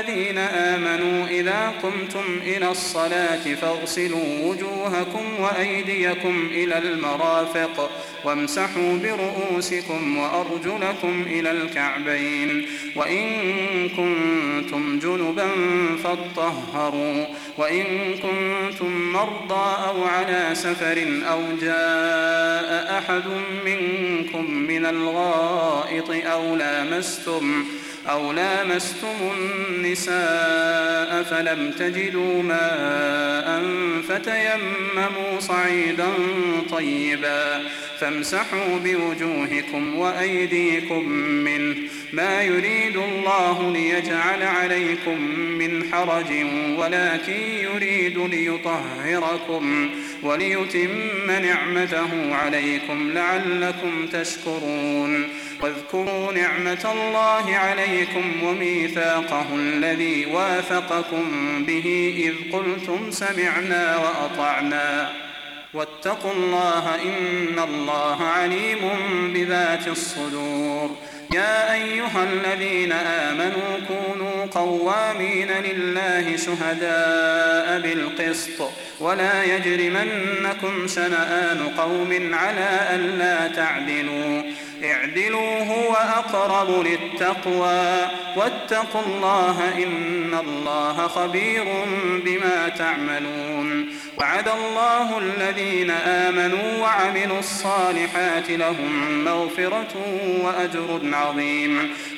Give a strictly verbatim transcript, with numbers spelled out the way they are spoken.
الذين آمنوا إذا قمتم إلى الصلاة فاغسلوا وجوهكم وأيديكم إلى المرافق وامسحوا برؤوسكم وأرجلكم إلى الكعبين وإن كنتم جنبا فاطهروا وإن كنتم مرضى أو على سفر أو جاء أحد منكم من الغائط أو لامستم أو لامستم النساء فلم تجدوا ماء فتيمموا صعيدا طيبا فامسحوا بوجوهكم وأيديكم منه ما يريد الله ليجعل عليكم من حرج ولكن يريد ليطهركم وليتم نعمته عليكم لعلكم تشكرون واذكروا نعمة الله عليكم وميثاقه الذي واثقكم به إذ قلتم سمعنا وأطعنا واتقوا الله إن الله عليم بذات الصدور يا أيها الذين آمنوا كونوا قوامين لله شهداء بالقسط ولا يجرمنكم شنآن قوم على ألا تعدلوا اعدلوا هو أقرب للتقوى واتقوا الله إن الله خبير بما تعملون وعد الله الذين آمنوا وعملوا الصالحات لهم مغفرة وأجر عظيم